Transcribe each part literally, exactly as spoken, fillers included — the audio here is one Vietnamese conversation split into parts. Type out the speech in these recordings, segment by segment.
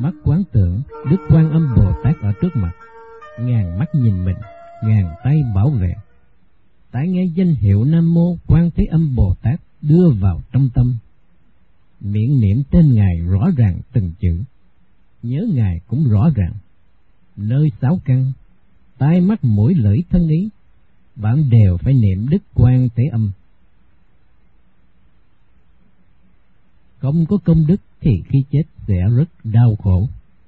Mắt quán tưởng Đức Quan Âm Bồ Tát ở trước mặt, ngàn mắt nhìn mình, ngàn tay bảo vệ. Tai nghe danh hiệu Nam Mô Quan Thế Âm Bồ Tát đưa vào trong tâm, miệng niệm tên Ngài rõ ràng từng chữ, nhớ Ngài cũng rõ ràng. Nơi sáu căn, tai mắt mũi lưỡi thân ý, bạn đều phải niệm Đức Quan Thế Âm. Không có công đức thì khi chết sẽ rất đau khổ.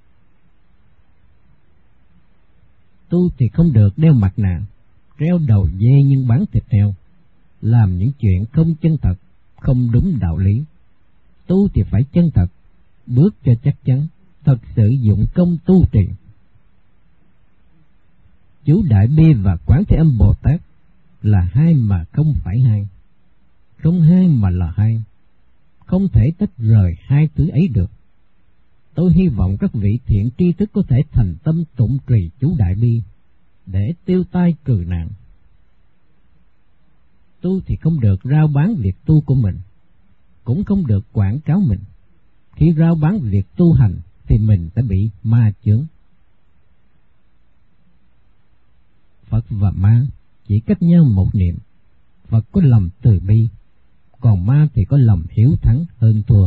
Tu thì không được đeo mặt nạ, treo đầu dê nhưng bán thịt heo, làm những chuyện không chân thật, không đúng đạo lý. Tu thì phải chân thật, bước cho chắc chắn, thật sự dụng công tu trì. Chú Đại Bi và Quán Thế Âm Bồ Tát là hai mà không phải hai, không hai mà là hai, không thể tách rời hai thứ ấy được. Tôi hy vọng các vị thiện tri thức có thể thành tâm tụng trì chú Đại Bi để tiêu tai trừ nạn. Tu thì không được rao bán việc tu của mình, cũng không được quảng cáo mình. Khi rao bán việc tu hành thì mình sẽ bị ma chướng. Phật và ma chỉ cách nhau một niệm. Phật có lòng từ bi, còn ma thì có lòng hiếu thắng hơn thua.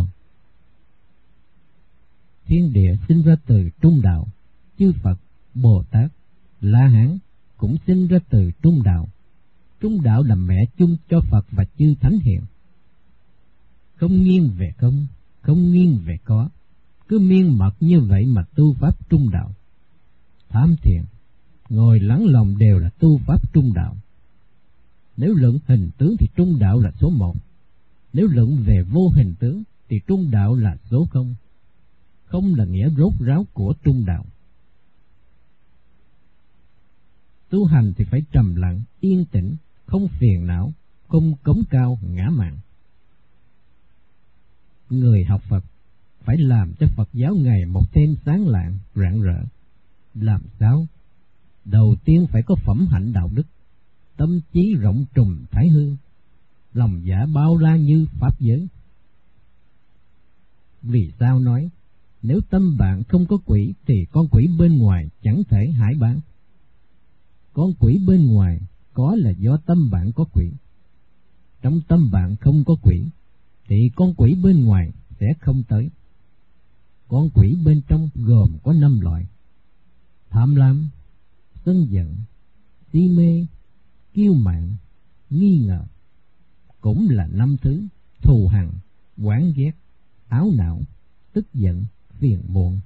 Thiên địa sinh ra từ trung đạo, chư Phật, Bồ Tát, La Hán cũng sinh ra từ trung đạo. Trung đạo là mẹ chung cho Phật và chư Thánh Hiền. Không nghiêng về không, không nghiêng về có, cứ miên mật như vậy mà tu pháp trung đạo. Tham thiền, ngồi lắng lòng đều là tu pháp trung đạo. Nếu luận hình tướng thì trung đạo là số một, nếu luận về vô hình tướng thì trung đạo là số không. Không là nghĩa rốt ráo của trung đạo. Tu hành thì phải trầm lặng, yên tĩnh, không phiền não, không cống cao ngã mạn. Người học Phật phải làm cho Phật giáo ngày một thêm sáng lạng, rạng rỡ. Làm sao? Đầu tiên phải có phẩm hạnh đạo đức, tâm trí rộng trùng thái hư, lòng dạ bao la như pháp giới. Vì sao nói, nếu tâm bạn không có quỷ thì con quỷ bên ngoài chẳng thể hại bạn. Con quỷ bên ngoài có là do tâm bạn có quỷ. Trong tâm bạn không có quỷ thì con quỷ bên ngoài sẽ không tới. Con quỷ bên trong gồm có năm loại: tham lam, sân giận, si mê, kiêu mạn, nghi ngờ. Cũng là năm thứ: thù hằn, oán ghét, áo não, tức giận, phiền muộn.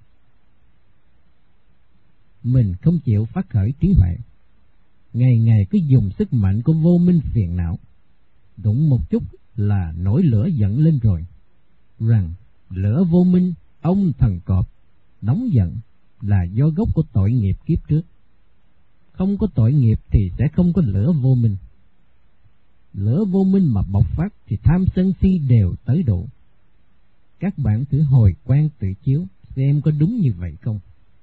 Mình không chịu phát khởi trí huệ, ngày ngày cứ dùng sức mạnh của vô minh phiền não, đụng một chút là nổi lửa giận lên rồi, rằng lửa vô minh, ông thần cọp, nóng giận là do gốc của tội nghiệp kiếp trước. Không có tội nghiệp thì sẽ không có lửa vô minh. Lửa vô minh mà bộc phát thì tham sân si đều tới độ. Các bạn thử hồi quan tự chiếu xem có đúng như vậy không.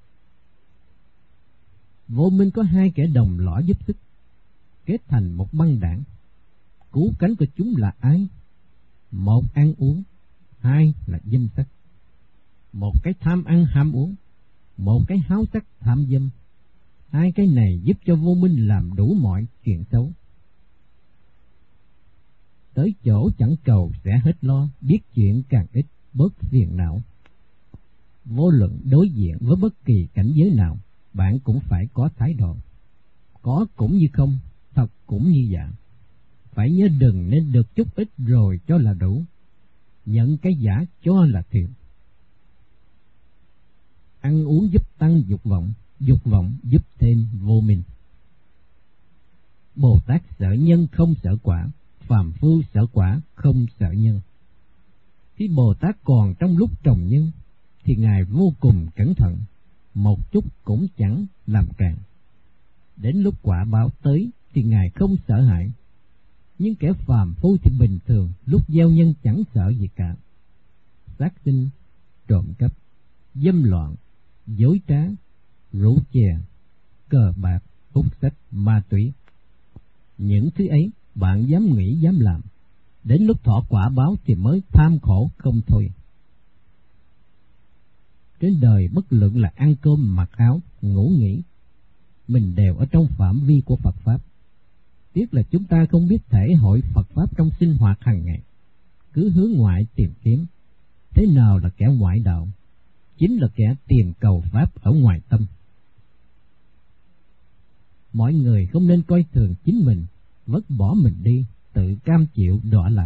Vô minh có hai kẻ đồng lõa giúp sức, kết thành một băng đảng. Cứu cánh của chúng là ai? Một ăn uống, hai là dâm sắc. Một cái tham ăn ham uống, một cái háo sắc tham dâm. Hai cái này giúp cho vô minh làm đủ mọi chuyện xấu. Tới chỗ chẳng cầu sẽ hết lo, biết chuyện càng ít bớt phiền não. Vô luận đối diện với bất kỳ cảnh giới nào, bạn cũng phải có thái độ. Có cũng như không, thật cũng như giả. Phải nhớ đừng nên được chút ít rồi cho là đủ. Nhận cái giả cho là thiện. Ăn uống giúp tăng dục vọng, dục vọng giúp thêm vô minh. Bồ Tát sợ nhân không sợ quả, phàm phu sợ quả không sợ nhân. Khi Bồ Tát còn trong lúc trồng nhân thì Ngài vô cùng cẩn thận, một chút cũng chẳng làm càn. Đến lúc quả báo tới thì Ngài không sợ hãi. Nhưng kẻ phàm phu thì bình thường, lúc gieo nhân chẳng sợ gì cả. Sát sinh, trộm cắp, dâm loạn, dối trá, rượu chè, cờ bạc, hút sách, ma túy. Những thứ ấy bạn dám nghĩ dám làm, đến lúc thọ quả báo thì mới tham khổ không thôi. Trên đời bất luận là ăn cơm, mặc áo, ngủ nghỉ, mình đều ở trong phạm vi của Phật Pháp. Tiếc là chúng ta không biết thể hội Phật Pháp trong sinh hoạt hàng ngày, cứ hướng ngoại tìm kiếm. Thế nào là kẻ ngoại đạo? Chính là kẻ tìm cầu Pháp ở ngoài tâm. Mọi người không nên coi thường chính mình, vứt bỏ mình đi, tự cam chịu đọa lạc.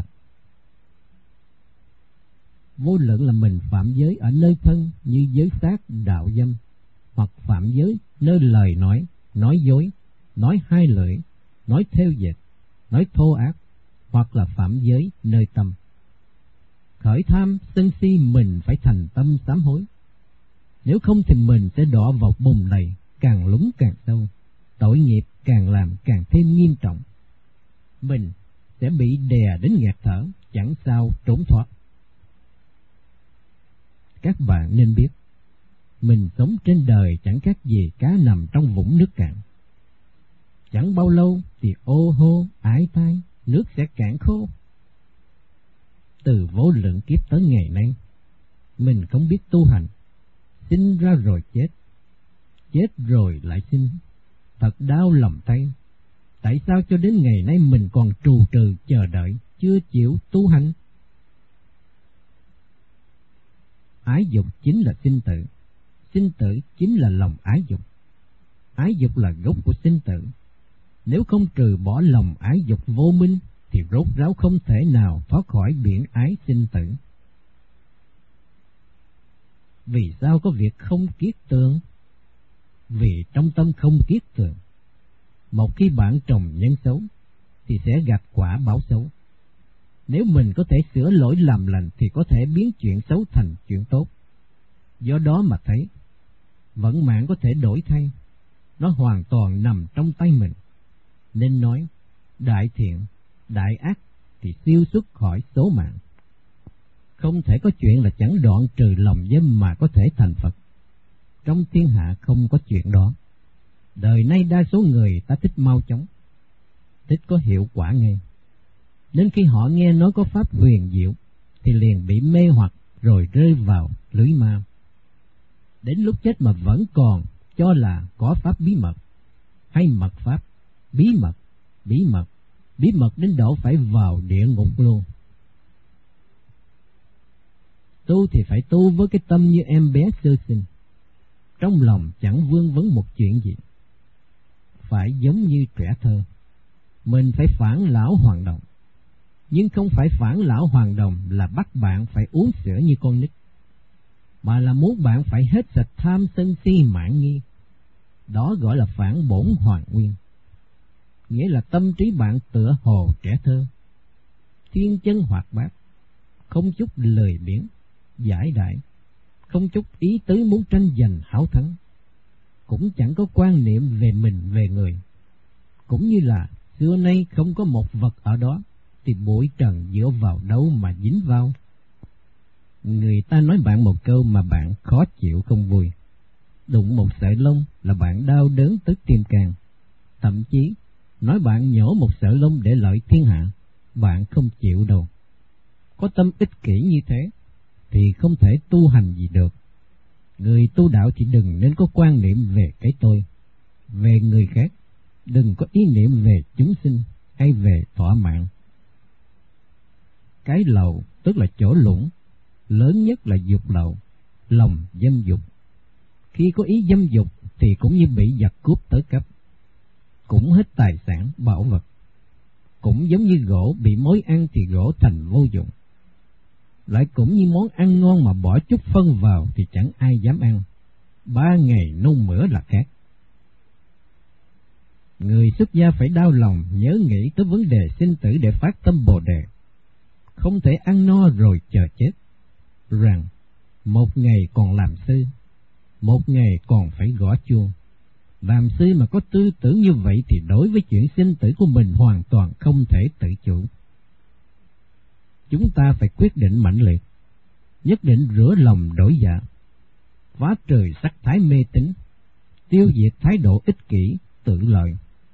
Vô luận là mình phạm giới ở nơi thân như giới sát, đạo dâm, hoặc phạm giới nơi lời nói, nói dối, nói hai lưỡi, nói thêu dệt, nói thô ác, hoặc là phạm giới nơi tâm. Khởi tham sân si mình phải thành tâm sám hối. Nếu không thì mình sẽ đọa vào bùn lầy, càng lún càng sâu, tội nghiệp càng làm càng thêm nghiêm trọng. Mình sẽ bị đè đến nghẹt thở, chẳng sao trốn thoát. Các bạn nên biết, mình sống trên đời chẳng khác gì cá nằm trong vũng nước cạn. Chẳng bao lâu thì ô hô, ái tai, nước sẽ cạn khô. Từ vô lượng kiếp tới ngày nay, mình không biết tu hành, sinh ra rồi chết, chết rồi lại sinh, thật đau lòng tay. Tại sao cho đến ngày nay mình còn trù trừ chờ đợi, chưa chịu tu hành? Ái dục chính là sinh tử, sinh tử chính là lòng ái dục. Ái dục là gốc của sinh tử. Nếu không trừ bỏ lòng ái dục vô minh, thì rốt ráo không thể nào thoát khỏi biển ái sinh tử. Vì sao có việc không kiết tường? Vì trong tâm không kiết tường. Một khi bạn trồng nhân xấu, thì sẽ gặt quả báo xấu. Nếu mình có thể sửa lỗi làm lành, thì có thể biến chuyện xấu thành chuyện tốt. Do đó mà thấy, vận mạng có thể đổi thay, nó hoàn toàn nằm trong tay mình. Nên nói, đại thiện, đại ác thì siêu xuất khỏi số mạng. Không thể có chuyện là chẳng đoạn trừ lòng dâm mà có thể thành Phật. Trong thiên hạ không có chuyện đó. Đời nay đa số người ta thích mau chóng, thích có hiệu quả ngay. Nên khi họ nghe nói có pháp huyền diệu, thì liền bị mê hoặc rồi rơi vào lưới ma. Đến lúc chết mà vẫn còn cho là có pháp bí mật, hay mật pháp, bí mật, bí mật, bí mật đến độ phải vào địa ngục luôn. Tu thì phải tu với cái tâm như em bé sơ sinh, trong lòng chẳng vương vấn một chuyện gì. Phải giống như trẻ thơ, mình phải phản lão hoàng đồng. Nhưng không phải phản lão hoàng đồng là bắt bạn phải uống sữa như con nít, mà là muốn bạn phải hết sạch tham sân si mạn nghi. Đó gọi là phản bổn hoàn nguyên. Nghĩa là tâm trí bạn tựa hồ trẻ thơ, thiên chân hoạt bát, không chút lười biếng, giải đại, không chút ý tứ muốn tranh giành hảo thắng, cũng chẳng có quan niệm về mình về người. Cũng như là xưa nay không có một vật ở đó, thì bụi trần dựa vào đâu mà dính vào. Người ta nói bạn một câu mà bạn khó chịu không vui, đụng một sợi lông là bạn đau đớn tới tim can. Thậm chí nói bạn nhổ một sợi lông để lợi thiên hạ, bạn không chịu đâu. Có tâm ích kỷ như thế thì không thể tu hành gì được. Người tu đạo thì đừng nên có quan niệm về cái tôi, về người khác, đừng có ý niệm về chúng sinh hay về thỏa mãn. Cái lậu tức là chỗ lũng, lớn nhất là dục lậu, lòng dâm dục. Khi có ý dâm dục thì cũng như bị giặc cướp tới cấp, cũng hết tài sản bảo vật. Cũng giống như gỗ bị mối ăn thì gỗ thành vô dụng. Lại cũng như món ăn ngon mà bỏ chút phân vào thì chẳng ai dám ăn, ba ngày nôn mửa là khác. Người xuất gia phải đau lòng nhớ nghĩ tới vấn đề sinh tử để phát tâm Bồ Đề. Không thể ăn no rồi chờ chết, rằng một ngày còn làm sư, một ngày còn phải gõ chuông. Làm sư mà có tư tưởng như vậy thì đối với chuyện sinh tử của mình hoàn toàn không thể tự chủ. Chúng ta phải quyết định mạnh liệt, nhất định rửa lòng đổi dạ, phá trừ sắc thái mê tín, tiêu diệt thái độ ích kỷ, tự lợi.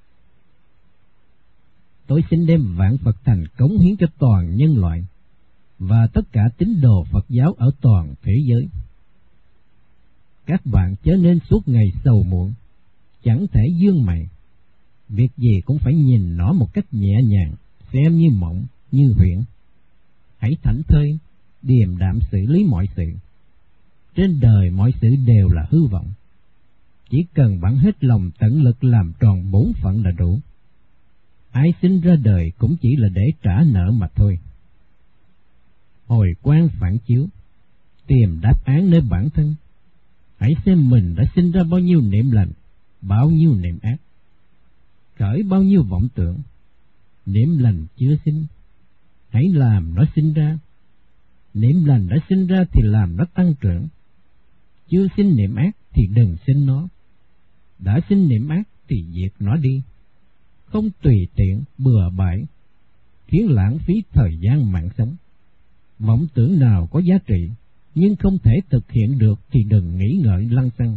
Tôi xin đem vạn Phật thành cống hiến cho toàn nhân loại và tất cả tín đồ Phật giáo ở toàn thế giới. Các bạn chớ nên suốt ngày sầu muộn, chẳng thể dương mày. Việc gì cũng phải nhìn nó một cách nhẹ nhàng, xem như mộng, như huyễn. Hãy thảnh thơi, điềm đạm xử lý mọi sự. Trên đời mọi sự đều là hư vọng. Chỉ cần bạn hết lòng tận lực làm tròn bổn phận là đủ. Ai sinh ra đời cũng chỉ là để trả nợ mà thôi. Hồi quang phản chiếu, tìm đáp án nơi bản thân. Hãy xem mình đã sinh ra bao nhiêu niệm lành, bao nhiêu niệm ác, khởi bao nhiêu vọng tưởng. Niệm lành chưa sinh, hãy làm nó sinh ra. Niệm lành đã sinh ra thì làm nó tăng trưởng. Chưa sinh niệm ác thì đừng sinh nó. Đã sinh niệm ác thì diệt nó đi. Không tùy tiện, bừa bãi, khiến lãng phí thời gian mạng sống. Vọng tưởng nào có giá trị, nhưng không thể thực hiện được thì đừng nghĩ ngợi lăng xăng.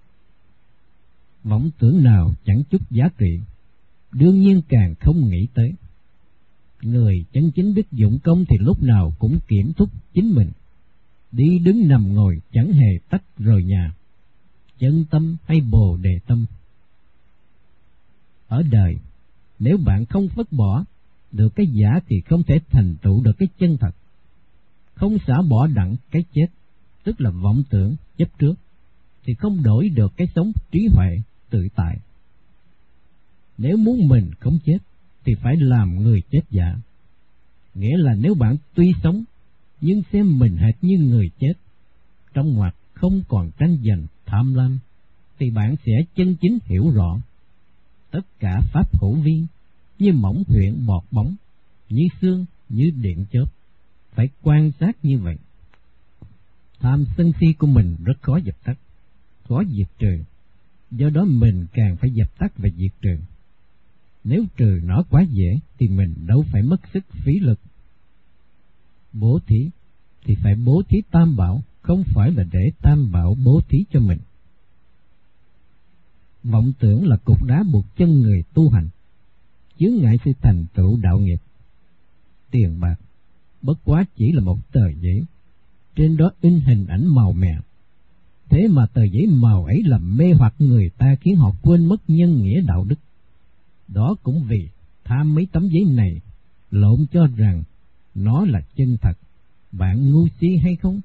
Vọng tưởng nào chẳng chút giá trị, đương nhiên càng không nghĩ tới. Người chân chính biết dụng công thì lúc nào cũng kiểm thúc chính mình. Đi đứng nằm ngồi chẳng hề tách rời nhà, chân tâm hay bồ đề tâm. Ở đời, nếu bạn không phất bỏ được cái giả thì không thể thành tựu được cái chân thật. Không xả bỏ đặng cái chết, tức là vọng tưởng chấp trước, thì không đổi được cái sống trí huệ tự tại. Nếu muốn mình không chết thì phải làm người chết giả. Nghĩa là nếu bạn tuy sống nhưng xem mình hệt như người chết, trong ngoặt không còn tranh giành tham lam, thì bạn sẽ chân chính hiểu rõ tất cả pháp hữu vi, như mỏng huyện bọt bóng, như xương, như điện chớp. Phải quan sát như vậy. Tham sân si của mình rất khó dập tắt, khó diệt trừ. Do đó mình càng phải dập tắt và diệt trừ. Nếu trừ nó quá dễ thì mình đâu phải mất sức phí lực. Bố thí thì phải bố thí tam bảo, không phải là để tam bảo bố thí cho mình. Vọng tưởng là cục đá buộc chân người tu hành, chướng ngại sự thành tựu đạo nghiệp. Tiền bạc bất quá chỉ là một tờ giấy, trên đó in hình ảnh màu mè. Thế mà tờ giấy màu ấy làm mê hoặc người ta, khiến họ quên mất nhân nghĩa đạo đức. Đó cũng vì tham mấy tấm giấy này, lộn cho rằng nó là chân thật. Bạn ngu si hay không?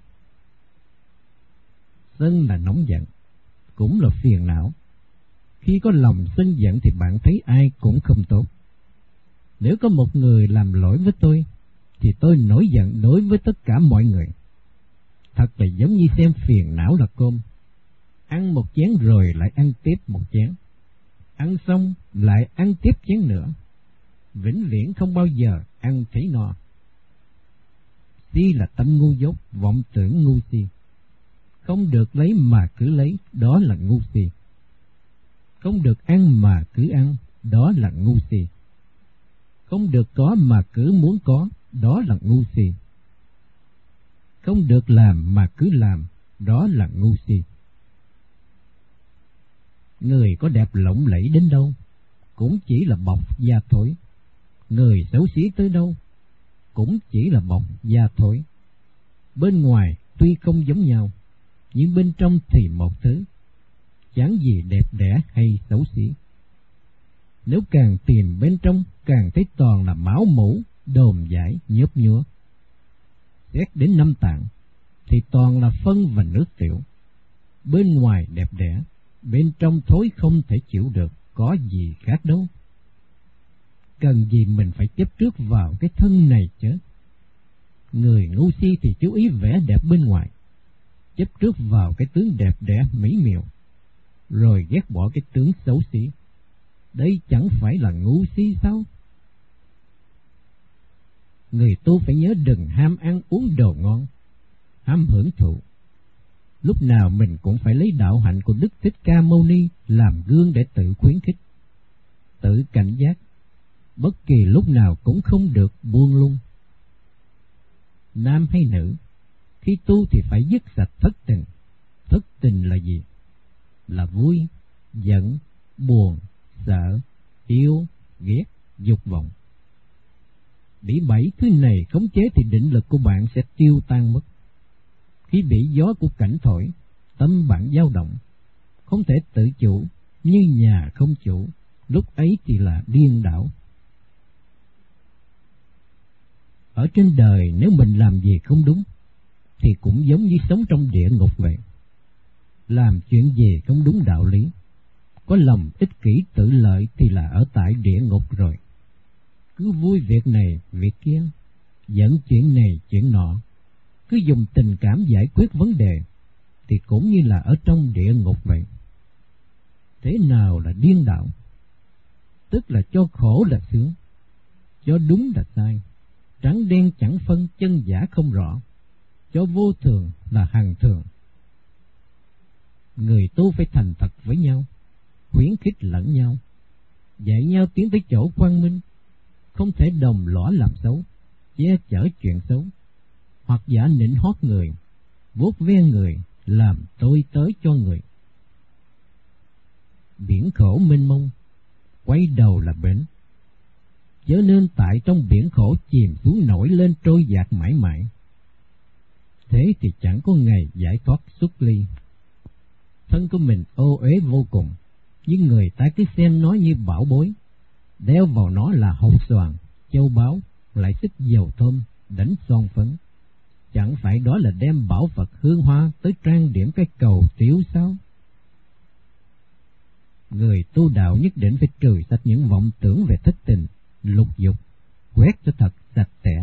Sân là nóng giận, cũng là phiền não. Khi có lòng sân giận thì bạn thấy ai cũng không tốt. Nếu có một người làm lỗi với tôi, thì tôi nổi giận đối với tất cả mọi người. Thật là giống như xem phiền não là cơm. Ăn một chén rồi lại ăn tiếp một chén. Ăn xong lại ăn tiếp chén nữa. Vĩnh viễn không bao giờ ăn thấy no. Si là tâm ngu dốt, vọng tưởng ngu si. Không được lấy mà cứ lấy, đó là ngu si. Không được ăn mà cứ ăn, đó là ngu si. Không được có mà cứ muốn có, đó là ngu si. Không được làm mà cứ làm, đó là ngu si. Người có đẹp lộng lẫy đến đâu cũng chỉ là bọc da thối. Người xấu xí tới đâu cũng chỉ là bọc da thối. Bên ngoài tuy không giống nhau, nhưng bên trong thì một thứ, chẳng gì đẹp đẽ hay xấu xí. Nếu càng tìm bên trong, càng thấy toàn là máu mủ, đồm dãi, nhớp nhúa. Xét đến năm tạng thì toàn là phân và nước tiểu. Bên ngoài đẹp đẽ, bên trong thối không thể chịu được, có gì khác đâu. Cần gì mình phải chấp trước vào cái thân này chứ? Người ngu si thì chú ý vẻ đẹp bên ngoài, chấp trước vào cái tướng đẹp đẽ mỹ miều, rồi ghét bỏ cái tướng xấu xí. Đây chẳng phải là ngu si sao? Người tu phải nhớ đừng ham ăn uống đồ ngon, ham hưởng thụ. Lúc nào mình cũng phải lấy đạo hạnh của Đức Thích Ca Mâu Ni làm gương để tự khuyến khích, tự cảnh giác, bất kỳ lúc nào cũng không được buông lung. Nam hay nữ, khi tu thì phải dứt sạch thất tình. Thất tình là gì? Là vui, giận, buồn, sợ, yêu, ghét, dục vọng. Bị bảy thứ này khống chế thì định lực của bạn sẽ tiêu tan mất. Khi bị gió của cảnh thổi, tâm bạn dao động, không thể tự chủ, như nhà không chủ, lúc ấy thì là điên đảo. Ở trên đời nếu mình làm gì không đúng, thì cũng giống như sống trong địa ngục vậy. Làm chuyện gì không đúng đạo lý, có lòng ích kỷ tự lợi thì là ở tại địa ngục rồi. Cứ vui việc này việc kia, dẫn chuyện này chuyện nọ, cứ dùng tình cảm giải quyết vấn đề, thì cũng như là ở trong địa ngục vậy. Thế nào là điên đạo? Tức là cho khổ là sướng, cho đúng là sai, trắng đen chẳng phân, chân giả không rõ, cho vô thường là hằng thường. Người tu phải thành thật với nhau, khuyến khích lẫn nhau, dạy nhau tiến tới chỗ quang minh, không thể đồng lõa làm xấu, che chở chuyện xấu, hoặc giả nịnh hót người, vuốt ve người, làm tôi tới cho người. Biển khổ mênh mông, quay đầu là bến, chớ nên tại trong biển khổ chìm xuống nổi lên trôi dạt mãi mãi. Thế thì chẳng có ngày giải thoát xuất ly. Thân của mình ô uế vô cùng, nhưng người ta cứ xem nó như bảo bối, đeo vào nó là hột xoàn, châu báu, lại xích dầu thơm, đánh son phấn. Chẳng phải đó là đem bảo vật hương hoa tới trang điểm cái cầu tiểu sao? Người tu đạo nhất định phải trừ sạch những vọng tưởng về thất tình, lục dục, quét cho thật sạch sẽ.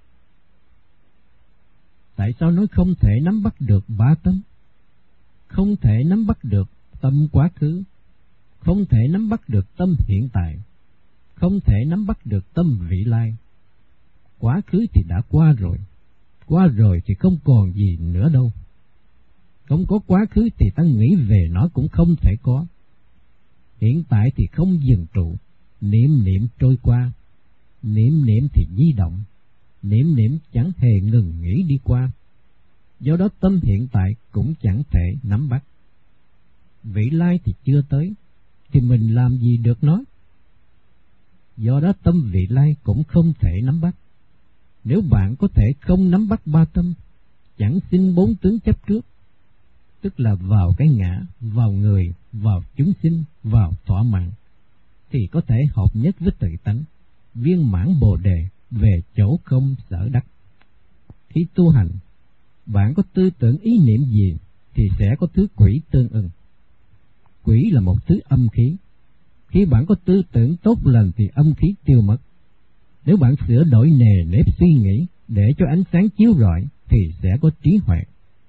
Tại sao nói không thể nắm bắt được ba tâm? Không thể nắm bắt được tâm quá khứ, không thể nắm bắt được tâm hiện tại, không thể nắm bắt được tâm vị lai. Quá khứ thì đã qua rồi, qua rồi thì không còn gì nữa đâu. Không có quá khứ thì ta nghĩ về nó cũng không thể có. Hiện tại thì không dừng trụ, niệm niệm trôi qua, niệm niệm thì di động, niệm niệm chẳng hề ngừng nghỉ đi qua. Do đó tâm hiện tại cũng chẳng thể nắm bắt. Vị lai thì chưa tới, thì mình làm gì được nó? Do đó tâm vị lai cũng không thể nắm bắt. Nếu bạn có thể không nắm bắt ba tâm, chẳng sinh bốn tướng chấp trước, tức là vào cái ngã, vào người, vào chúng sinh, vào thỏa mãn, thì có thể hợp nhất với tự tánh, viên mãn bồ đề, về chỗ không sở đắc. Khi tu hành, bạn có tư tưởng ý niệm gì thì sẽ có thứ quỷ tương ưng. Quỷ là một thứ âm khí. Khi bạn có tư tưởng tốt lành thì âm khí tiêu mất. Nếu bạn sửa đổi nề nếp suy nghĩ để cho ánh sáng chiếu rọi thì sẽ có trí huệ.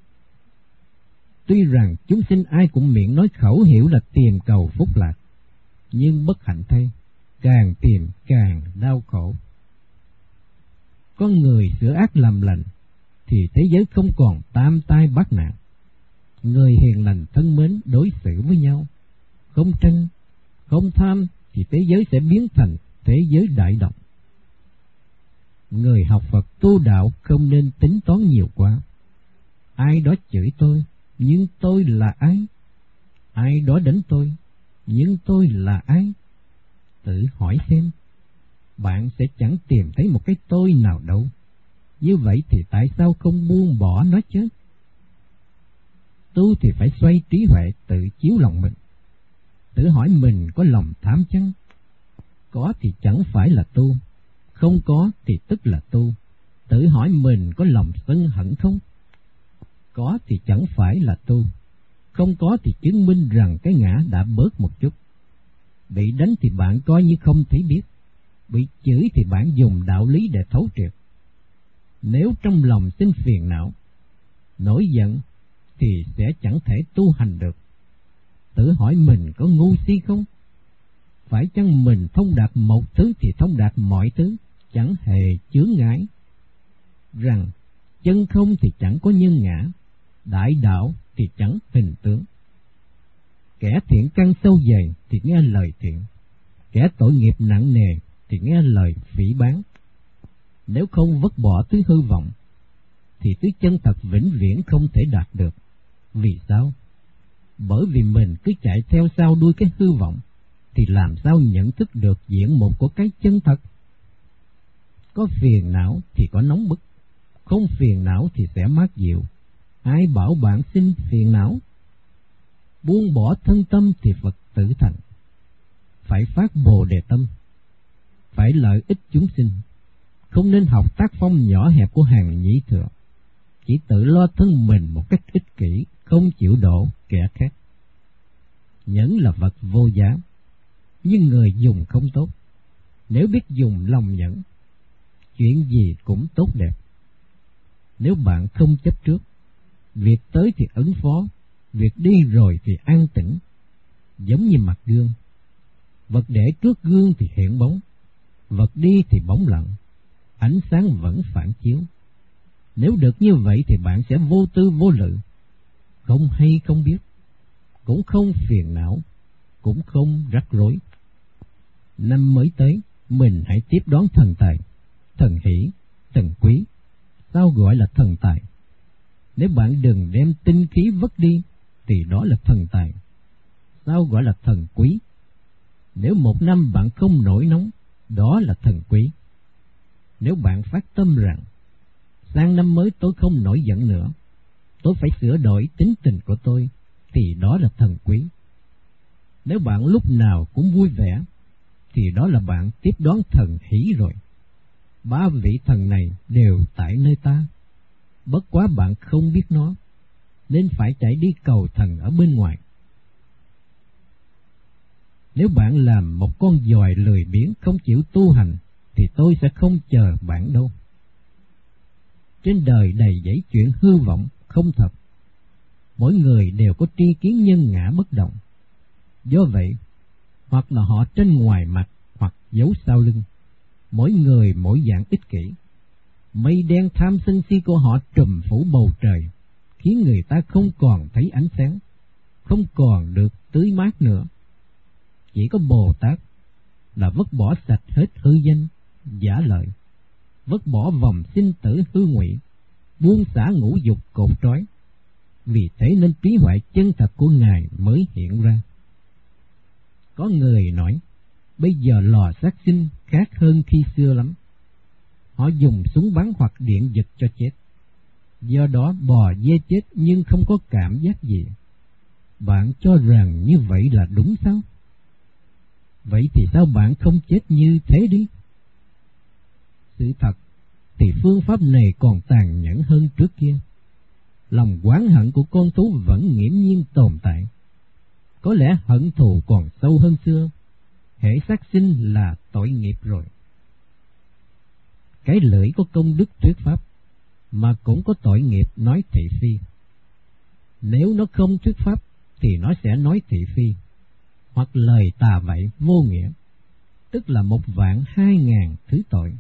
Tuy rằng chúng sinh ai cũng miệng nói khẩu hiệu là tìm cầu phúc lạc, nhưng bất hạnh thay, càng tìm càng đau khổ. Con người sửa ác làm lành thì thế giới không còn tam tai bát nạn. Người hiền lành thân mến đối xử với nhau, không tranh, không tham thì thế giới sẽ biến thành thế giới đại động. Người học Phật tu đạo không nên tính toán nhiều quá. Ai đó chửi tôi, nhưng tôi là ai? Ai đó đánh tôi, nhưng tôi là ai? Tự hỏi xem, bạn sẽ chẳng tìm thấy một cái tôi nào đâu. Như vậy thì tại sao không buông bỏ nó chứ? Tu thì phải xoay trí huệ tự chiếu lòng mình. Tự hỏi mình có lòng tham chăng? Có thì chẳng phải là tu, không có thì tức là tu. Tự hỏi mình có lòng sân hận không? Có thì chẳng phải là tu, không có thì chứng minh rằng cái ngã đã bớt một chút. Bị đánh thì bạn coi như không thấy biết, bị chửi thì bạn dùng đạo lý để thấu triệt. Nếu trong lòng sinh phiền não, nổi giận thì sẽ chẳng thể tu hành được. Tự hỏi mình có ngu si không? Phải chăng mình thông đạt một thứ thì thông đạt mọi thứ, chẳng hề chướng ngại? Rằng chân không thì chẳng có nhân ngã, đại đạo thì chẳng hình tướng. Kẻ thiện căn sâu dày thì nghe lời thiện, kẻ tội nghiệp nặng nề thì nghe lời phỉ báng. Nếu không vứt bỏ thứ hư vọng, thì thứ chân thật vĩnh viễn không thể đạt được. Vì sao? Bởi vì mình cứ chạy theo sau đuôi cái hư vọng, thì làm sao nhận thức được diện mục của cái chân thật? Có phiền não thì có nóng bức, không phiền não thì sẽ mát dịu. Ai bảo bạn sinh phiền não? Buông bỏ thân tâm thì Phật tử thành. Phải phát Bồ Đề tâm, phải lợi ích chúng sinh, không nên học tác phong nhỏ hẹp của hàng nhĩ thừa, chỉ tự lo thân mình một cách ích kỷ, không chịu độ kẻ khác. Nhẫn là vật vô giá, nhưng người dùng không tốt. Nếu biết dùng lòng nhẫn, chuyện gì cũng tốt đẹp. Nếu bạn không chấp trước, việc tới thì ứng phó, việc đi rồi thì an tĩnh, giống như mặt gương. Vật để trước gương thì hiện bóng, vật đi thì bóng lặng, ánh sáng vẫn phản chiếu. Nếu được như vậy thì bạn sẽ vô tư vô lự, không hay không biết, cũng không phiền não, cũng không rắc rối. Năm mới tới, mình hãy tiếp đón thần tài, thần hỷ, thần quý. Sao gọi là thần tài? Nếu bạn đừng đem tinh khí vất đi, thì đó là thần tài. Sao gọi là thần quý? Nếu một năm bạn không nổi nóng, đó là thần quý. Nếu bạn phát tâm rằng, sang năm mới tôi không nổi giận nữa, tôi phải sửa đổi tính tình của tôi, thì đó là thần quý. Nếu bạn lúc nào cũng vui vẻ, thì đó là bạn tiếp đón thần hỷ rồi. Ba vị thần này đều tại nơi ta, bất quá bạn không biết nó, nên phải chạy đi cầu thần ở bên ngoài. Nếu bạn làm một con giòi lười biếng không chịu tu hành, thì tôi sẽ không chờ bạn đâu. Trên đời đầy dẫy chuyện hư vọng, không thật. Mỗi người đều có tri kiến nhân ngã bất động. Do vậy, hoặc là họ trên ngoài mặt, hoặc giấu sau lưng. Mỗi người mỗi dạng ích kỷ. Mây đen tham sân si của họ trùm phủ bầu trời, khiến người ta không còn thấy ánh sáng, không còn được tưới mát nữa. Chỉ có Bồ Tát là vứt bỏ sạch hết hư danh, giả lợi, vứt bỏ vòng sinh tử hư ngụy, buông xả ngũ dục cột trói. Vì thế nên trí huệ chân thật của Ngài mới hiện ra. Có người nói, bây giờ lò sát sinh khác hơn khi xưa lắm. Họ dùng súng bắn hoặc điện giật cho chết. Do đó bò dê chết nhưng không có cảm giác gì. Bạn cho rằng như vậy là đúng sao? Vậy thì sao bạn không chết như thế đi? Sự thật thì phương pháp này còn tàn nhẫn hơn trước kia. Lòng oán hận của con thú vẫn nghiễm nhiên tồn tại. Có lẽ hận thù còn sâu hơn xưa. Hễ sát sinh là tội nghiệp rồi. Cái lưỡi có công đức thuyết pháp, mà cũng có tội nghiệp nói thị phi. Nếu nó không thuyết pháp, thì nó sẽ nói thị phi, hoặc lời tà vậy vô nghĩa, tức là một vạn hai ngàn thứ tội.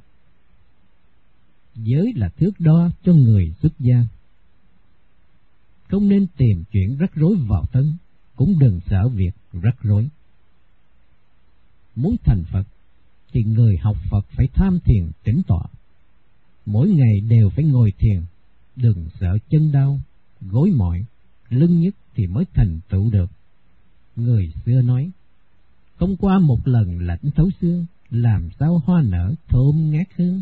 Giới là thước đo cho người xuất gia. Không nên tìm chuyện rắc rối vào thân, cũng đừng sợ việc rắc rối. Muốn thành Phật, thì người học Phật phải tham thiền tĩnh tọa. Mỗi ngày đều phải ngồi thiền, đừng sợ chân đau, gối mỏi, lưng nhức thì mới thành tựu được. Người xưa nói, không qua một lần lạnh thấu xương, làm sao hoa nở thơm ngát hương.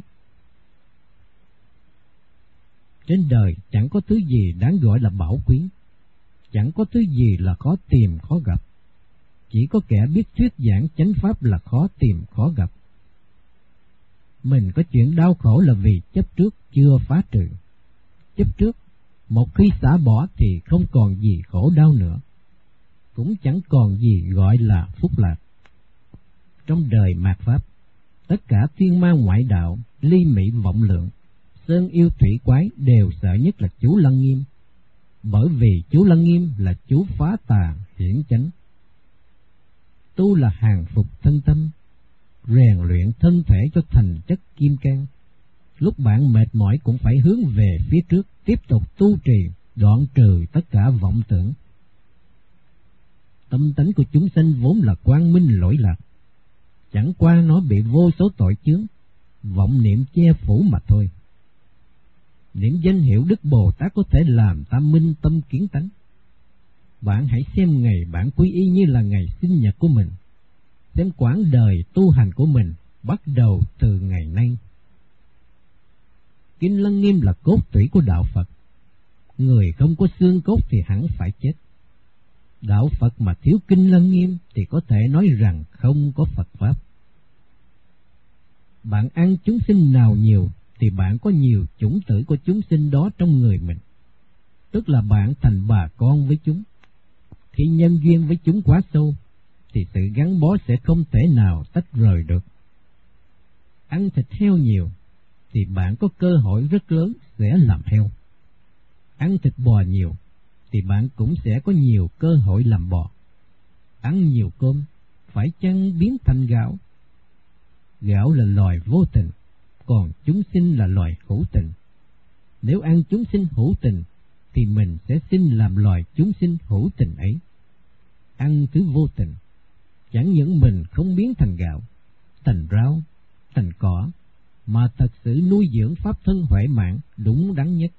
Trên đời chẳng có thứ gì đáng gọi là bảo quý, chẳng có thứ gì là khó tìm khó gặp. Chỉ có kẻ biết thuyết giảng chánh pháp là khó tìm khó gặp. Mình có chuyện đau khổ là vì chấp trước chưa phá trừ. Chấp trước, một khi xả bỏ thì không còn gì khổ đau nữa, cũng chẳng còn gì gọi là phúc lạc. Trong đời mạt pháp, tất cả thiên ma ngoại đạo, ly mị vọng lượng, sơn yêu thủy quái đều sợ nhất là chú Lăng Nghiêm, bởi vì chú Lăng Nghiêm là chú phá tà hiển chánh. Tu là hàng phục thân tâm, rèn luyện thân thể cho thành chất kim cang. Lúc bạn mệt mỏi cũng phải hướng về phía trước, tiếp tục tu trì, đoạn trừ tất cả vọng tưởng. Tâm tánh của chúng sanh vốn là quang minh lỗi lạc, chẳng qua nó bị vô số tội chướng, vọng niệm che phủ mà thôi. Niệm danh hiệu Đức Bồ Tát có thể làm ta minh tâm kiến tánh. Bạn hãy xem ngày bạn quy y như là ngày sinh nhật của mình, xem quãng đời tu hành của mình bắt đầu từ ngày nay. Kinh Lăng Nghiêm là cốt tủy của đạo Phật. Người không có xương cốt thì hẳn phải chết. Đạo Phật mà thiếu Kinh Lăng Nghiêm thì có thể nói rằng không có Phật Pháp. Bạn ăn chúng sinh nào nhiều thì bạn có nhiều chủng tử của chúng sinh đó trong người mình, tức là bạn thành bà con với chúng. Khi nhân duyên với chúng quá sâu thì sự gắn bó sẽ không thể nào tách rời được. Ăn thịt heo nhiều thì bạn có cơ hội rất lớn sẽ làm heo. Ăn thịt bò nhiều thì bạn cũng sẽ có nhiều cơ hội làm bò. Ăn nhiều cơm phải chăng biến thành gạo? Gạo là loài vô tình, còn chúng sinh là loài hữu tình. Nếu ăn chúng sinh hữu tình thì mình sẽ sinh làm loài chúng sinh hữu tình ấy. Ăn thứ vô tình, chẳng những mình không biến thành gạo, thành rau, thành cỏ, mà thật sự nuôi dưỡng pháp thân huệ mạng đúng đắn nhất.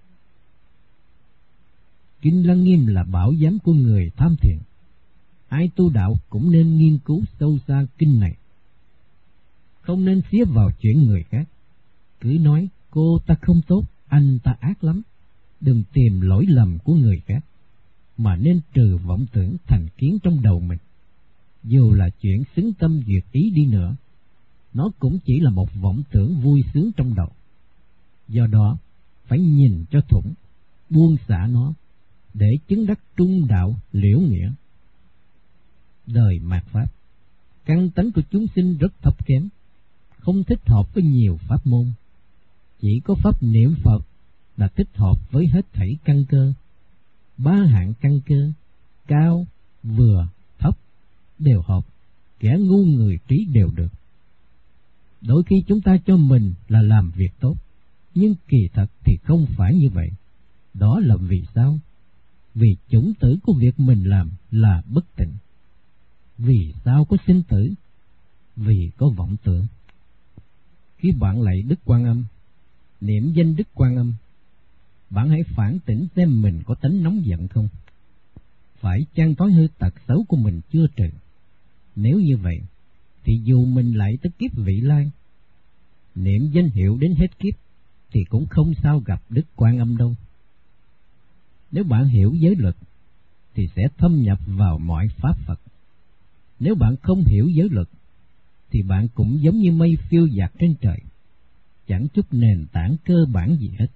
Kinh Lăng Nghiêm là bảo giám của người tham thiền. Ai tu đạo cũng nên nghiên cứu sâu xa kinh này. Không nên xía vào chuyện người khác. Cứ nói cô ta không tốt, anh ta ác lắm. Đừng tìm lỗi lầm của người khác, mà nên trừ vọng tưởng thành kiến trong đầu mình. Dù là chuyện xứng tâm duyệt ý đi nữa, nó cũng chỉ là một vọng tưởng vui sướng trong đầu. Do đó, phải nhìn cho thủng, buông xả nó, để chứng đắc trung đạo liễu nghĩa. Đời mạt Pháp, căn tánh của chúng sinh rất thấp kém, không thích hợp với nhiều pháp môn. Chỉ có pháp niệm Phật là thích hợp với hết thảy căn cơ. Ba hạng căn cơ, cao, vừa, thấp, đều hợp, kẻ ngu người trí đều được. Đôi khi chúng ta cho mình là làm việc tốt, nhưng kỳ thật thì không phải như vậy. Đó là vì sao? Vì chủng tử của việc mình làm là bất tịnh. Vì sao có sinh tử? Vì có vọng tưởng. Khi bạn lạy Đức Quan Âm, niệm danh Đức Quan Âm, bạn hãy phản tỉnh xem mình có tánh nóng giận không? Phải chăng thói hư tật xấu của mình chưa trừ? Nếu như vậy, thì dù mình lại tới kiếp vị lai, niệm danh hiệu đến hết kiếp, thì cũng không sao gặp Đức Quan Âm đâu. Nếu bạn hiểu giới luật, thì sẽ thâm nhập vào mọi pháp Phật. Nếu bạn không hiểu giới luật, thì bạn cũng giống như mây phiêu dạt trên trời, chẳng chút nền tảng cơ bản gì hết.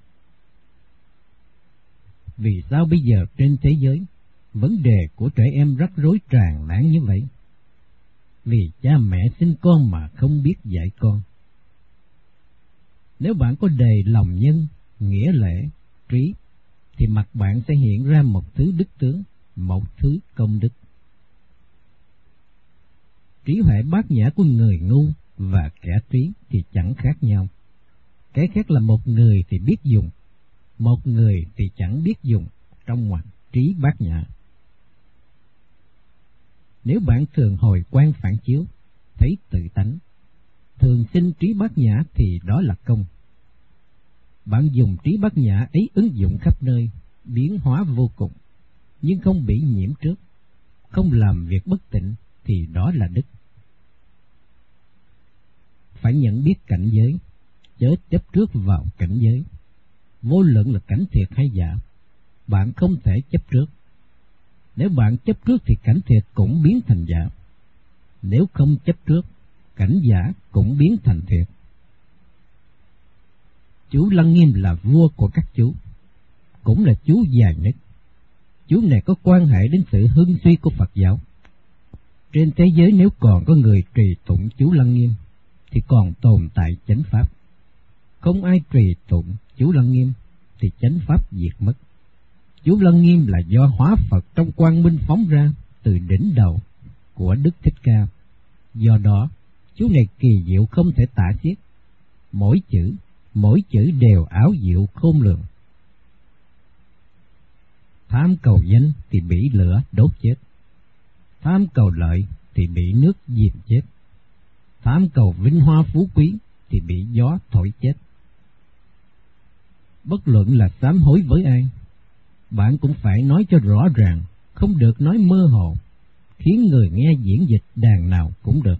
Vì sao bây giờ trên thế giới, vấn đề của trẻ em rắc rối tràn lan như vậy? Vì cha mẹ sinh con mà không biết dạy con. Nếu bạn có đầy lòng nhân, nghĩa lễ, trí, thì mặt bạn sẽ hiện ra một thứ đức tướng, một thứ công đức. Trí huệ bát nhã của người ngu và kẻ trí thì chẳng khác nhau. Cái khác là một người thì biết dùng, một người thì chẳng biết dùng trong ngoặc trí bát nhã. Nếu bạn thường hồi quan phản chiếu, thấy tự tánh, thường sinh trí bát nhã thì đó là công. Bạn dùng trí bát nhã ấy ứng dụng khắp nơi, biến hóa vô cùng, nhưng không bị nhiễm trước, không làm việc bất tịnh thì đó là đức. Phải nhận biết cảnh giới, chớ chấp trước vào cảnh giới. Vô luận là cảnh thiệt hay giả, bạn không thể chấp trước. Nếu bạn chấp trước thì cảnh thiệt cũng biến thành giả. Nếu không chấp trước, cảnh giả cũng biến thành thiệt. Chú Lăng Nghiêm là vua của các chú, cũng là chú dài nhất. Chú này có quan hệ đến sự hưng suy của Phật giáo. Trên thế giới nếu còn có người trì tụng chú Lăng Nghiêm, thì còn tồn tại chánh pháp. Không ai trì tụng chú Lăng Nghiêm thì chánh pháp diệt mất. Chú Lăng Nghiêm là do hóa Phật trong quang minh phóng ra từ đỉnh đầu của Đức Thích Ca. Do đó, chú này kỳ diệu không thể tả xiết. Mỗi chữ, mỗi chữ đều ảo diệu khôn lường. Tham cầu danh thì bị lửa đốt chết. Tham cầu lợi thì bị nước diệt chết. Tham cầu vinh hoa phú quý thì bị gió thổi chết. Bất luận là sám hối với ai, bạn cũng phải nói cho rõ ràng, không được nói mơ hồ, khiến người nghe diễn dịch đàn nào cũng được.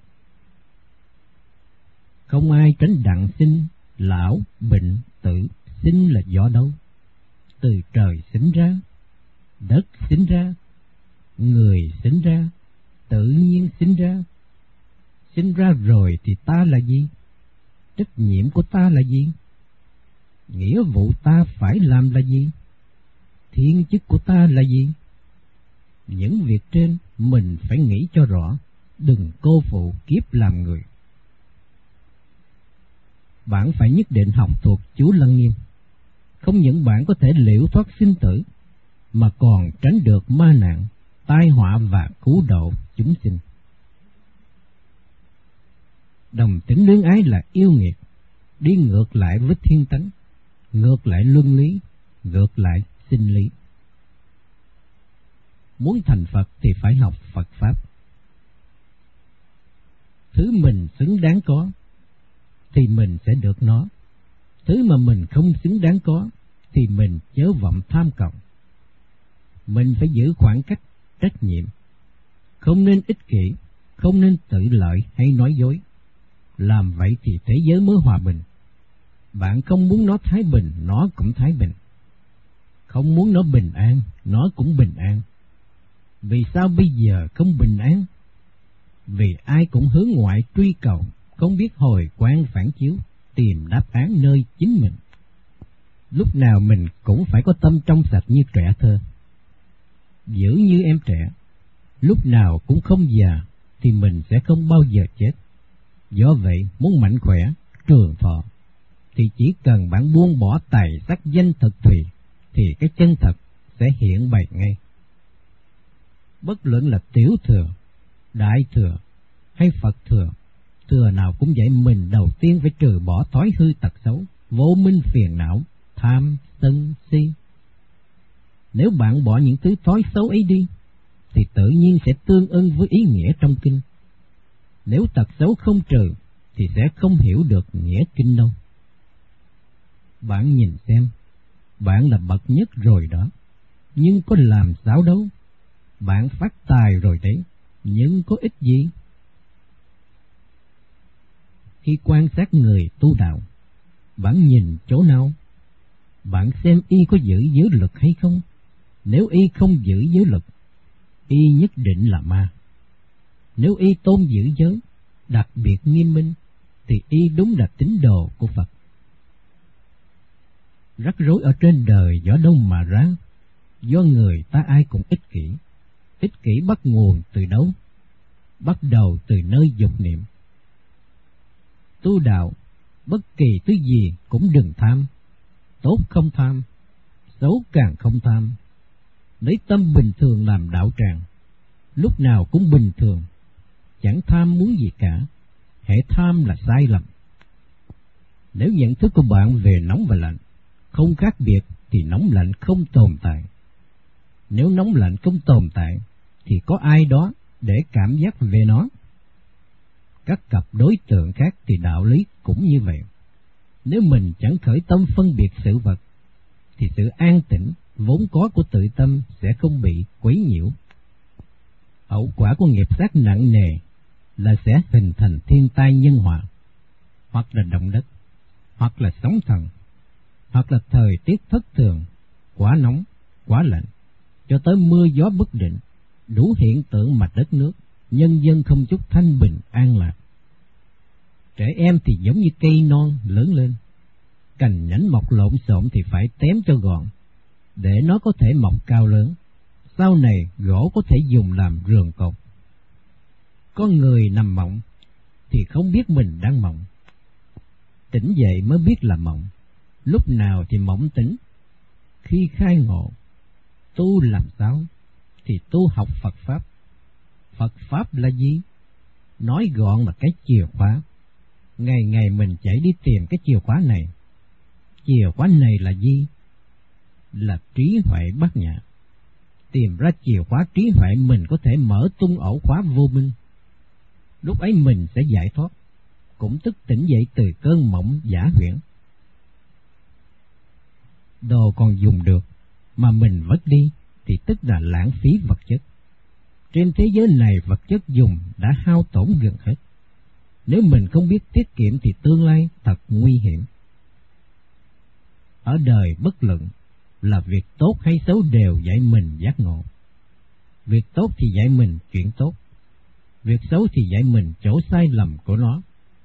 Không ai tránh đặng sinh, lão, bệnh, tử. Sinh là do đâu? Từ trời sinh ra, đất sinh ra, Người sinh ra, tự nhiên sinh ra. Sinh ra rồi thì ta là gì? Trách nhiệm của ta là gì? Nghĩa vụ ta phải làm là gì? Thiên chức của ta là gì? Những việc trên mình phải nghĩ cho rõ, đừng cô phụ kiếp làm người. Bạn phải nhất định học thuộc chú Lăng Nghiêm. Không những bạn có thể liễu thoát sinh tử, mà còn tránh được ma nạn, tai họa và cứu độ chúng sinh. Đồng tính luyến ái là yêu nghiệt, đi ngược lại với thiên tánh, ngược lại luân lý, ngược lại sinh lý. Muốn thành Phật thì phải học Phật Pháp. Thứ mình xứng đáng có thì mình sẽ được nó. Thứ mà mình không xứng đáng có thì mình chớ vọng tham cầu. Mình phải giữ khoảng cách, trách nhiệm. Không nên ích kỷ, không nên tự lợi hay nói dối. Làm vậy thì thế giới mới hòa bình. Bạn không muốn nó thái bình, nó cũng thái bình. Không muốn nó bình an, nó cũng bình an. Vì sao bây giờ không bình an? Vì ai cũng hướng ngoại truy cầu, không biết hồi quang phản chiếu, tìm đáp án nơi chính mình. Lúc nào mình cũng phải có tâm trong sạch như trẻ thơ, giữ như em trẻ. Lúc nào cũng không già thì mình sẽ không bao giờ chết. Do vậy, muốn mạnh khỏe, trường thọ, thì chỉ cần bạn buông bỏ tài sắc danh thực thùy, thì cái chân thật sẽ hiện bày ngay. Bất luận là tiểu thừa, đại thừa hay Phật thừa, thừa nào cũng dạy mình đầu tiên phải trừ bỏ thói hư tật xấu, vô minh phiền não, tham, sân, si. Nếu bạn bỏ những thứ thói xấu ấy đi, thì tự nhiên sẽ tương ưng với ý nghĩa trong kinh. Nếu tật xấu không trừ, thì sẽ không hiểu được nghĩa kinh đâu. Bạn nhìn xem, bạn là bậc nhất rồi đó, nhưng có làm sao đâu. Bạn phát tài rồi đấy, nhưng có ích gì? Khi quan sát người tu đạo, bạn nhìn chỗ nào? Bạn xem y có giữ giới luật hay không? Nếu y không giữ giới luật, y nhất định là ma. Nếu y tôn giữ giới, đặc biệt nghiêm minh, thì y đúng là tín đồ của Phật. Rắc rối ở trên đời do đâu mà ra? Do người ta ai cũng ích kỷ. Ích kỷ bắt nguồn từ đâu? Bắt đầu từ nơi dục niệm. Tu đạo, bất kỳ thứ gì cũng đừng tham. Tốt không tham, xấu càng không tham. Lấy tâm bình thường làm đạo tràng, lúc nào cũng bình thường, chẳng tham muốn gì cả. Hễ tham là sai lầm. Nếu nhận thức của bạn về nóng và lạnh không khác biệt, thì nóng lạnh không tồn tại. Nếu nóng lạnh không tồn tại, thì có ai đó để cảm giác về nó. Các cặp đối tượng khác thì đạo lý cũng như vậy. Nếu mình chẳng khởi tâm phân biệt sự vật, thì sự an tĩnh vốn có của tự tâm sẽ không bị quấy nhiễu. Hậu quả của nghiệp sát nặng nề là sẽ hình thành thiên tai nhân họa, hoặc là động đất, hoặc là sóng thần, hoặc là thời tiết thất thường, quá nóng, quá lạnh, cho tới mưa gió bất định, đủ hiện tượng mà đất nước, nhân dân không chút thanh bình an lạc. Trẻ em thì giống như cây non lớn lên, cành nhánh mọc lộn xộn thì phải tém cho gọn, để nó có thể mọc cao lớn. Sau này gỗ có thể dùng làm giường cột. Có người nằm mộng thì không biết mình đang mộng, tỉnh dậy mới biết là mộng. Lúc nào thì mộng tỉnh? Khi khai ngộ. Tu làm sao? Thì tu học Phật Pháp. Phật Pháp là gì? Nói gọn là cái chìa khóa. Ngày ngày mình chạy đi tìm cái chìa khóa này. Chìa khóa này là gì? Là trí huệ bát nhã. Tìm ra chìa khóa trí huệ, mình có thể mở tung ổ khóa vô minh. Lúc ấy mình sẽ giải thoát, cũng tức tỉnh dậy từ cơn mộng giả huyễn. Đồ còn dùng được mà mình vứt đi thì tức là lãng phí vật chất. Trên thế giới này vật chất dùng đã hao tổn gần hết. Nếu mình không biết tiết kiệm thì tương lai thật nguy hiểm. Ở đời bất luận là việc tốt hay xấu đều dạy mình giác ngộ. Việc tốt thì dạy mình chuyện tốt, việc xấu thì dạy mình chỗ sai lầm của nó.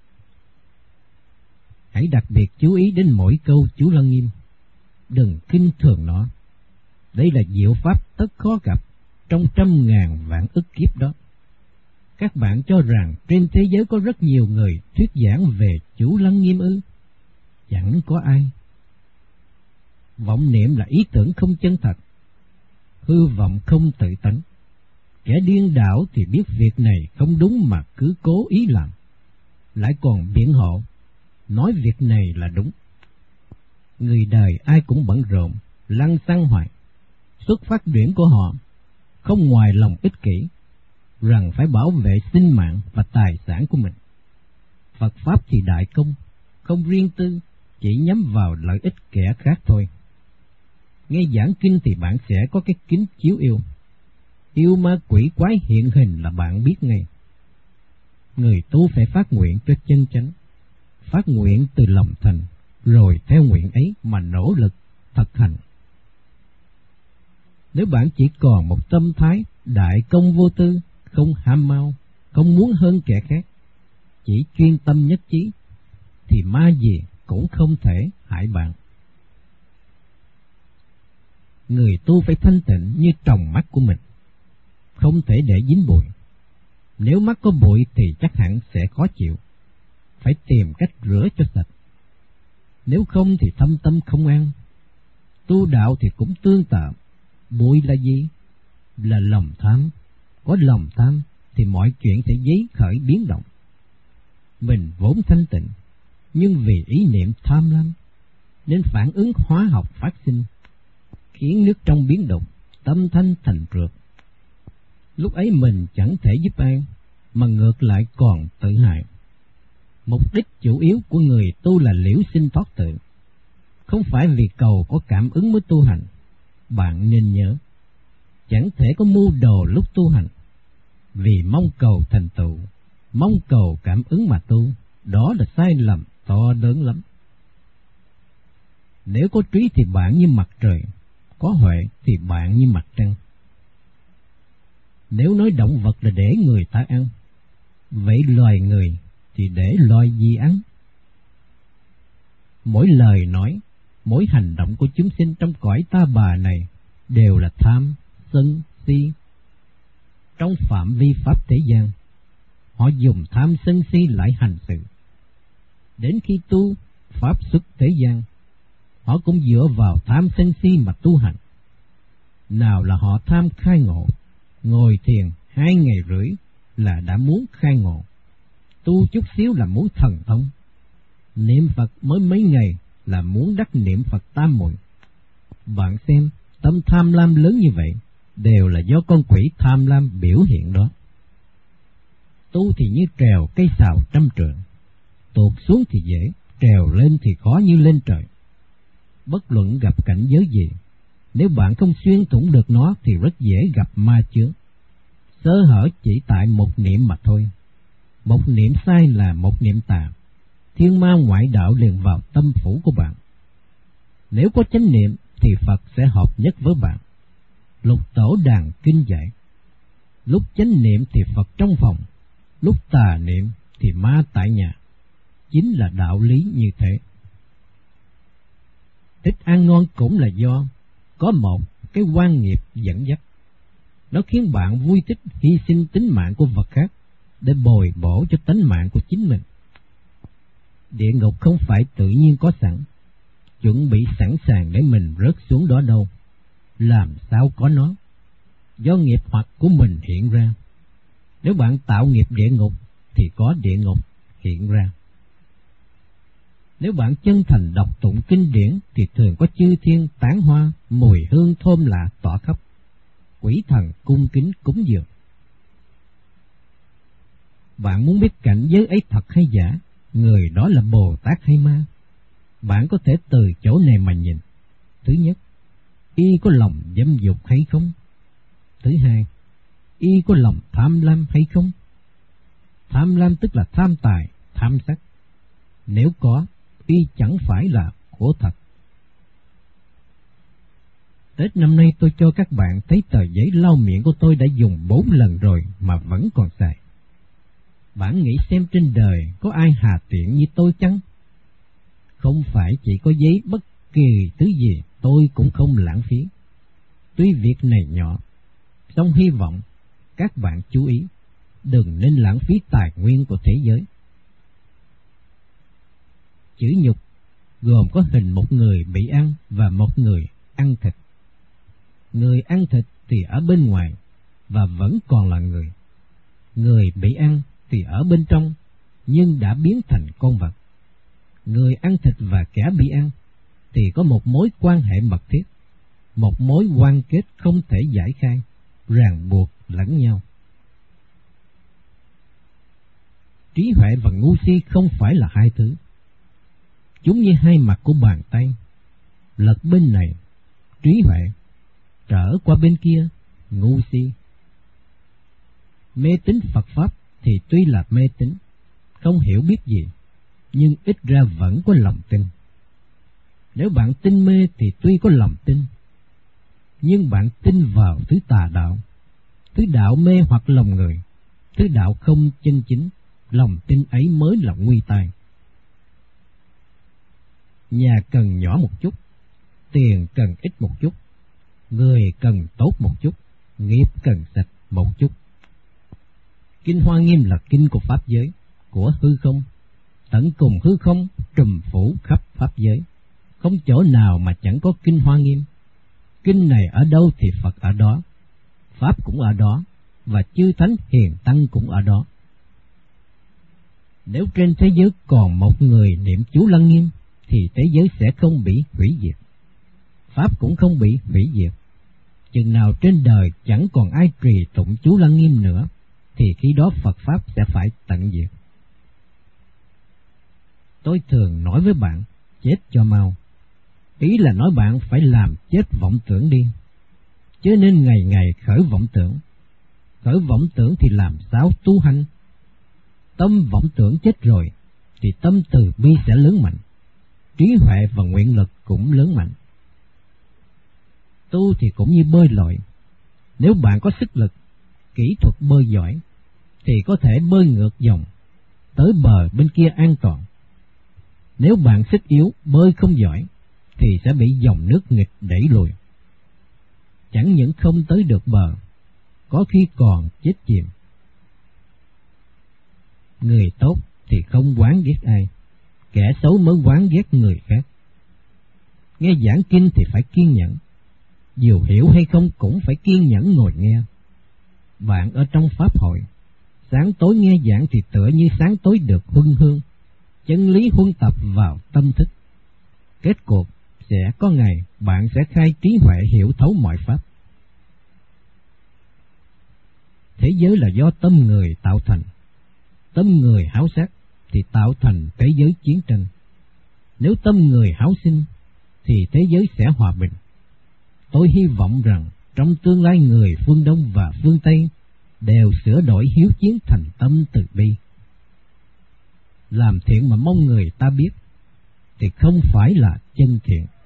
Hãy đặc biệt chú ý đến mỗi câu chú Lăng Nghiêm, đừng khinh thường nó. Đây là diệu pháp tất khó gặp trong trăm ngàn vạn ức kiếp đó. Các bạn cho rằng trên thế giới có rất nhiều người thuyết giảng về chú Lăng Nghiêm ư? Chẳng có ai. Vọng niệm là ý tưởng không chân thật, hư vọng không tự tánh. Kẻ điên đảo thì biết việc này không đúng mà cứ cố ý làm, lại còn biện hộ, nói việc này là đúng. Người đời ai cũng bận rộn, lăng xăng hoài. Xuất phát điểm của họ không ngoài lòng ích kỷ, rằng phải bảo vệ sinh mạng và tài sản của mình. Phật Pháp thì đại công, không riêng tư, chỉ nhắm vào lợi ích kẻ khác thôi. Nghe giảng kinh thì bạn sẽ có cái kính chiếu yêu. Yêu ma quỷ quái hiện hình là bạn biết ngay. Người tu phải phát nguyện cho chân chánh, phát nguyện từ lòng thành, rồi theo nguyện ấy mà nỗ lực thực hành. Nếu bạn chỉ còn một tâm thái đại công vô tư, không ham mau, không muốn hơn kẻ khác, chỉ chuyên tâm nhất chí, thì ma gì cũng không thể hại bạn. Người tu phải thanh tịnh như tròng mắt của mình, không thể để dính bụi. Nếu mắt có bụi thì chắc hẳn sẽ khó chịu, phải tìm cách rửa cho sạch. Nếu không thì thâm tâm không an. Tu đạo thì cũng tương tự. Bụi là gì? Là lòng tham. Có lòng tham thì mọi chuyện sẽ dấy khởi biến động. Mình vốn thanh tịnh, nhưng vì ý niệm tham lam nên phản ứng hóa học phát sinh, khiến nước trong biến động, tâm thanh thành trượt. Lúc ấy mình chẳng thể giúp ai, mà ngược lại còn tự hại. Mục đích chủ yếu của người tu là liễu sinh thoát tự, không phải vì cầu có cảm ứng mới tu hành. Bạn nên nhớ, chẳng thể có mưu đồ lúc tu hành, vì mong cầu thành tựu, mong cầu cảm ứng mà tu, đó là sai lầm to lớn lắm. Nếu có trí thì bạn như mặt trời, có huệ thì bạn như mặt trăng. Nếu nói động vật là để người ta ăn, vậy loài người thì để loài gì ăn? Mỗi lời nói, mỗi hành động của chúng sinh trong cõi ta bà này đều là tham, sân, si. Trong phạm vi pháp thế gian, họ dùng tham sân si lại hành sự. Đến khi tu pháp xuất thế gian, họ cũng dựa vào tham sân si mà tu hành. Nào là họ tham khai ngộ, ngồi thiền hai ngày rưỡi là đã muốn khai ngộ, tu chút xíu là muốn thần thông, niệm Phật mới mấy ngày là muốn đắc niệm Phật tam muội. Bạn xem, tâm tham lam lớn như vậy đều là do con quỷ tham lam biểu hiện đó. Tu thì như trèo cây sào trăm trượng, tuột xuống thì dễ, trèo lên thì khó như lên trời. Bất luận gặp cảnh giới gì, nếu bạn không xuyên thủng được nó thì rất dễ gặp ma chướng. Sơ hở chỉ tại một niệm mà thôi. Một niệm sai là một niệm tà, thiên ma ngoại đạo liền vào tâm phủ của bạn. Nếu có chánh niệm thì Phật sẽ hợp nhất với bạn. Lục tổ đàn kinh dạy, lúc chánh niệm thì Phật trong phòng, lúc tà niệm thì ma tại nhà. Chính là đạo lý như thế. Thích ăn ngon cũng là do có một cái quan nghiệp dẫn dắt. Nó khiến bạn vui thích hy sinh tính mạng của vật khác để bồi bổ cho tánh mạng của chính mình. Địa ngục không phải tự nhiên có sẵn, chuẩn bị sẵn sàng để mình rớt xuống đó đâu. Làm sao có nó? Do nghiệp hoặc của mình hiện ra. Nếu bạn tạo nghiệp địa ngục thì có địa ngục hiện ra. Nếu bạn chân thành đọc tụng kinh điển thì thường có chư thiên tán hoa, mùi hương thơm lạ tỏa khắp, quỷ thần cung kính cúng dường. Bạn muốn biết cảnh giới ấy thật hay giả, người đó là Bồ Tát hay ma? Bạn có thể từ chỗ này mà nhìn. Thứ nhất, y có lòng dâm dục hay không? Thứ hai, y có lòng tham lam hay không? Tham lam tức là tham tài, tham sắc. Nếu có, y chẳng phải là của thật. Tết năm nay tôi cho các bạn thấy tờ giấy lau miệng của tôi đã dùng bốn lần rồi mà vẫn còn xài. Bạn nghĩ xem trên đời có ai hà tiện như tôi chăng? Không phải chỉ có giấy, bất kỳ thứ gì tôi cũng không lãng phí. Tuy việc này nhỏ, song hy vọng các bạn chú ý, đừng nên lãng phí tài nguyên của thế giới. Chữ nhục gồm có hình một người bị ăn và một người ăn thịt. Người ăn thịt thì ở bên ngoài và vẫn còn là người. Người bị ăn thì ở bên trong nhưng đã biến thành con vật. Người ăn thịt và kẻ bị ăn thì có một mối quan hệ mật thiết, một mối quan kết không thể giải khai, ràng buộc lẫn nhau. Trí huệ và ngu si không phải là hai thứ. Chúng như hai mặt của bàn tay, lật bên này trí huệ, trở qua bên kia ngu si. Mê tín Phật Pháp thì tuy là mê tín, không hiểu biết gì, nhưng ít ra vẫn có lòng tin. Nếu bạn tin mê thì tuy có lòng tin, nhưng bạn tin vào thứ tà đạo, thứ đạo mê hoặc lòng người, thứ đạo không chân chính, lòng tin ấy mới là nguy tai. Nhà cần nhỏ một chút, tiền cần ít một chút, người cần tốt một chút, nghiệp cần sạch một chút. Kinh Hoa Nghiêm là kinh của Pháp giới, của hư không, tận cùng hư không trùm phủ khắp Pháp giới. Không chỗ nào mà chẳng có kinh Hoa Nghiêm. Kinh này ở đâu thì Phật ở đó, Pháp cũng ở đó, và chư Thánh Hiền Tăng cũng ở đó. Nếu trên thế giới còn một người niệm chú Lăng Nghiêm, thì thế giới sẽ không bị hủy diệt, Pháp cũng không bị hủy diệt. Chừng nào trên đời chẳng còn ai trì tụng chú Lăng Nghiêm nữa, thì khi đó Phật Pháp sẽ phải tận diệt. Tôi thường nói với bạn, chết cho mau. Ý là nói bạn phải làm chết vọng tưởng đi, chứ nên ngày ngày khởi vọng tưởng. Khởi vọng tưởng thì làm sao tu hành? Tâm vọng tưởng chết rồi, thì tâm từ bi sẽ lớn mạnh, trí huệ và nguyện lực cũng lớn mạnh. Tu thì cũng như bơi lội. Nếu bạn có sức lực, kỹ thuật bơi giỏi, thì có thể bơi ngược dòng, tới bờ bên kia an toàn. Nếu bạn sức yếu, bơi không giỏi, thì sẽ bị dòng nước nghịch đẩy lùi. Chẳng những không tới được bờ, có khi còn chết chìm. Người tốt thì không oán ghét ai, kẻ xấu mới oán ghét người khác. Nghe giảng kinh thì phải kiên nhẫn, dù hiểu hay không cũng phải kiên nhẫn ngồi nghe. Bạn ở trong pháp hội, sáng tối nghe giảng thì tựa như sáng tối được huân hương, chân lý huân tập vào tâm thức. Kết cuộc sẽ có ngày bạn sẽ khai trí huệ hiểu thấu mọi pháp. Thế giới là do tâm người tạo thành. Tâm người háo sắc thì tạo thành thế giới chiến tranh. Nếu tâm người háo sinh thì thế giới sẽ hòa bình. Tôi hy vọng rằng trong tương lai người phương Đông và phương Tây đều sửa đổi hiếu chiến thành tâm từ bi. Làm thiện mà mong người ta biết thì không phải là chân thiện.